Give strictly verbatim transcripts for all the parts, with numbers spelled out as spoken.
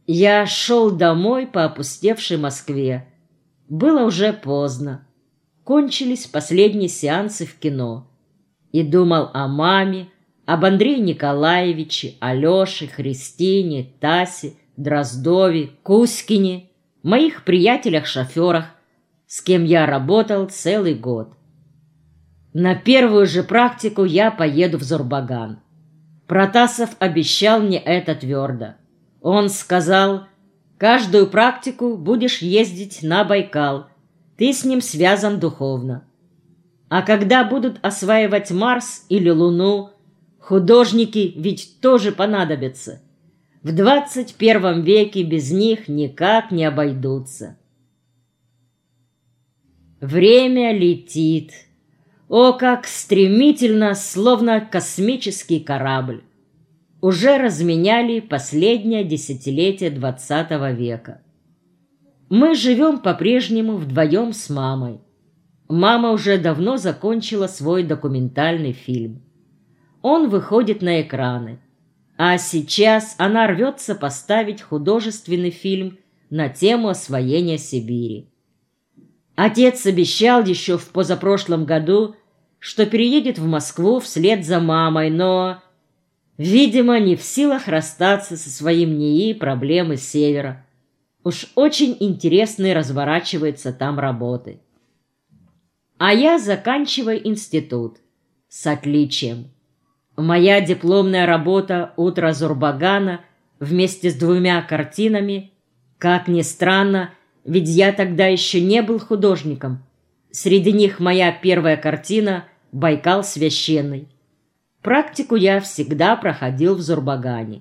Я шел домой по опустевшей Москве. Было уже поздно. Кончились последние сеансы в кино. И думал о маме, об Андрее Николаевиче, Алёше, Христине, Тасе, Дроздове, Кузькине, моих приятелях-шоферах, с кем я работал целый год. На первую же практику я поеду в Зурбаган. Протасов обещал мне это твердо. Он сказал: «Каждую практику будешь ездить на Байкал, ты с ним связан духовно. А когда будут осваивать Марс или Луну, художники ведь тоже понадобятся. В двадцать первом веке без них никак не обойдутся». Время летит. О, как стремительно, словно космический корабль. Уже разменяли последнее десятилетие двадцатого века. Мы живем по-прежнему вдвоем с мамой. Мама уже давно закончила свой документальный фильм. Он выходит на экраны. А сейчас она рвется поставить художественный фильм на тему освоения Сибири. Отец обещал еще в позапрошлом году, что переедет в Москву вслед за мамой, но, видимо, не в силах расстаться со своим НИИ проблемы севера. Уж очень интересной разворачивается там работы. А я заканчиваю институт с отличием. Моя дипломная работа «Утро Зурбагана» вместе с двумя картинами, как ни странно, ведь я тогда еще не был художником. Среди них моя первая картина «Байкал священный». Практику я всегда проходил в Зурбагане.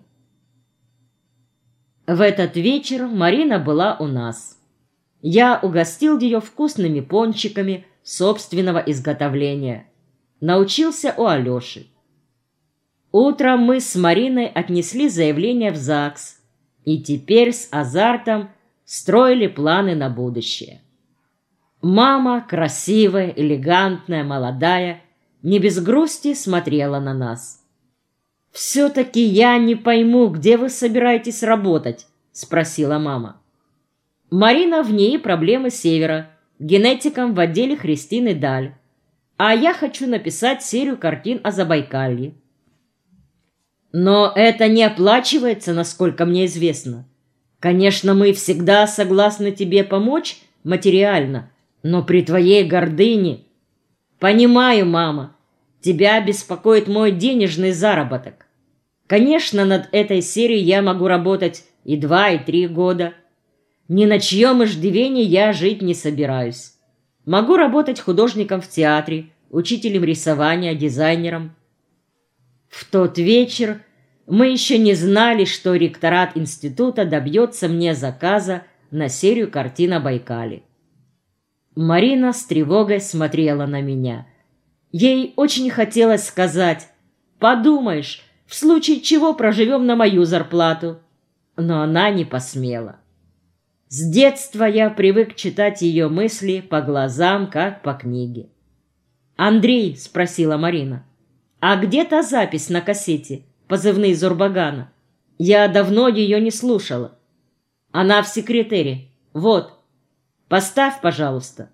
В этот вечер Марина была у нас. Я угостил ее вкусными пончиками собственного изготовления. Научился у Алёши. Утром мы с Мариной отнесли заявление в ЗАГС и теперь с азартом строили планы на будущее. Мама, красивая, элегантная, молодая, не без грусти смотрела на нас. «Все-таки я не пойму, где вы собираетесь работать?» — спросила мама. Марина в ней проблемы севера, генетиком в отделе Христины Даль, а я хочу написать серию картин о Забайкалье. Но это не оплачивается, насколько мне известно. Конечно, мы всегда согласны тебе помочь материально, но при твоей гордыне... Понимаю, мама, тебя беспокоит мой денежный заработок. Конечно, над этой серией я могу работать и два, и три года. Ни на чьем иждивении я жить не собираюсь. Могу работать художником в театре, учителем рисования, дизайнером. В тот вечер мы еще не знали, что ректорат института добьется мне заказа на серию картин о Байкале. Марина с тревогой смотрела на меня. Ей очень хотелось сказать: «Подумаешь, в случае чего проживем на мою зарплату». Но она не посмела. С детства я привык читать ее мысли по глазам, как по книге. «Андрей», — спросила Марина, — «а где та запись на кассете, позывные Зурбагана? Я давно ее не слушала». «Она в секретере. Вот. Поставь, пожалуйста».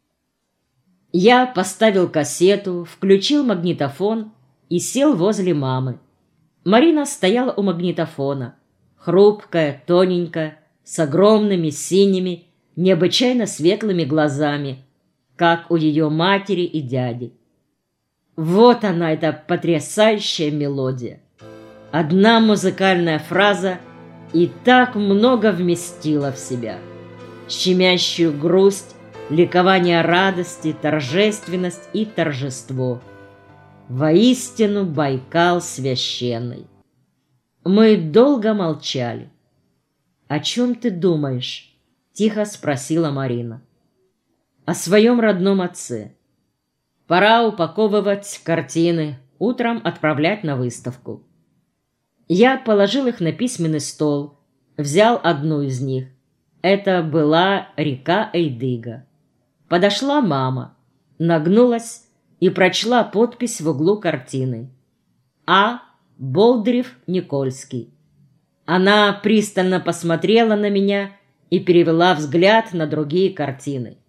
Я поставил кассету, включил магнитофон и сел возле мамы. Марина стояла у магнитофона, хрупкая, тоненькая, с огромными синими, необычайно светлыми глазами, как у ее матери и дяди. Вот она, эта потрясающая мелодия. Одна музыкальная фраза и так много вместила в себя. Щемящую грусть, ликование радости, торжественность и торжество. Воистину Байкал священный. Мы долго молчали. «О чем ты думаешь?» — тихо спросила Марина. «О своем родном отце. Пора упаковывать картины, утром отправлять на выставку». Я положил их на письменный стол, взял одну из них. Это была река Эйдыга. Подошла мама, нагнулась и прочла подпись в углу картины. А. Болдырев-Никольский. Она пристально посмотрела на меня и перевела взгляд на другие картины.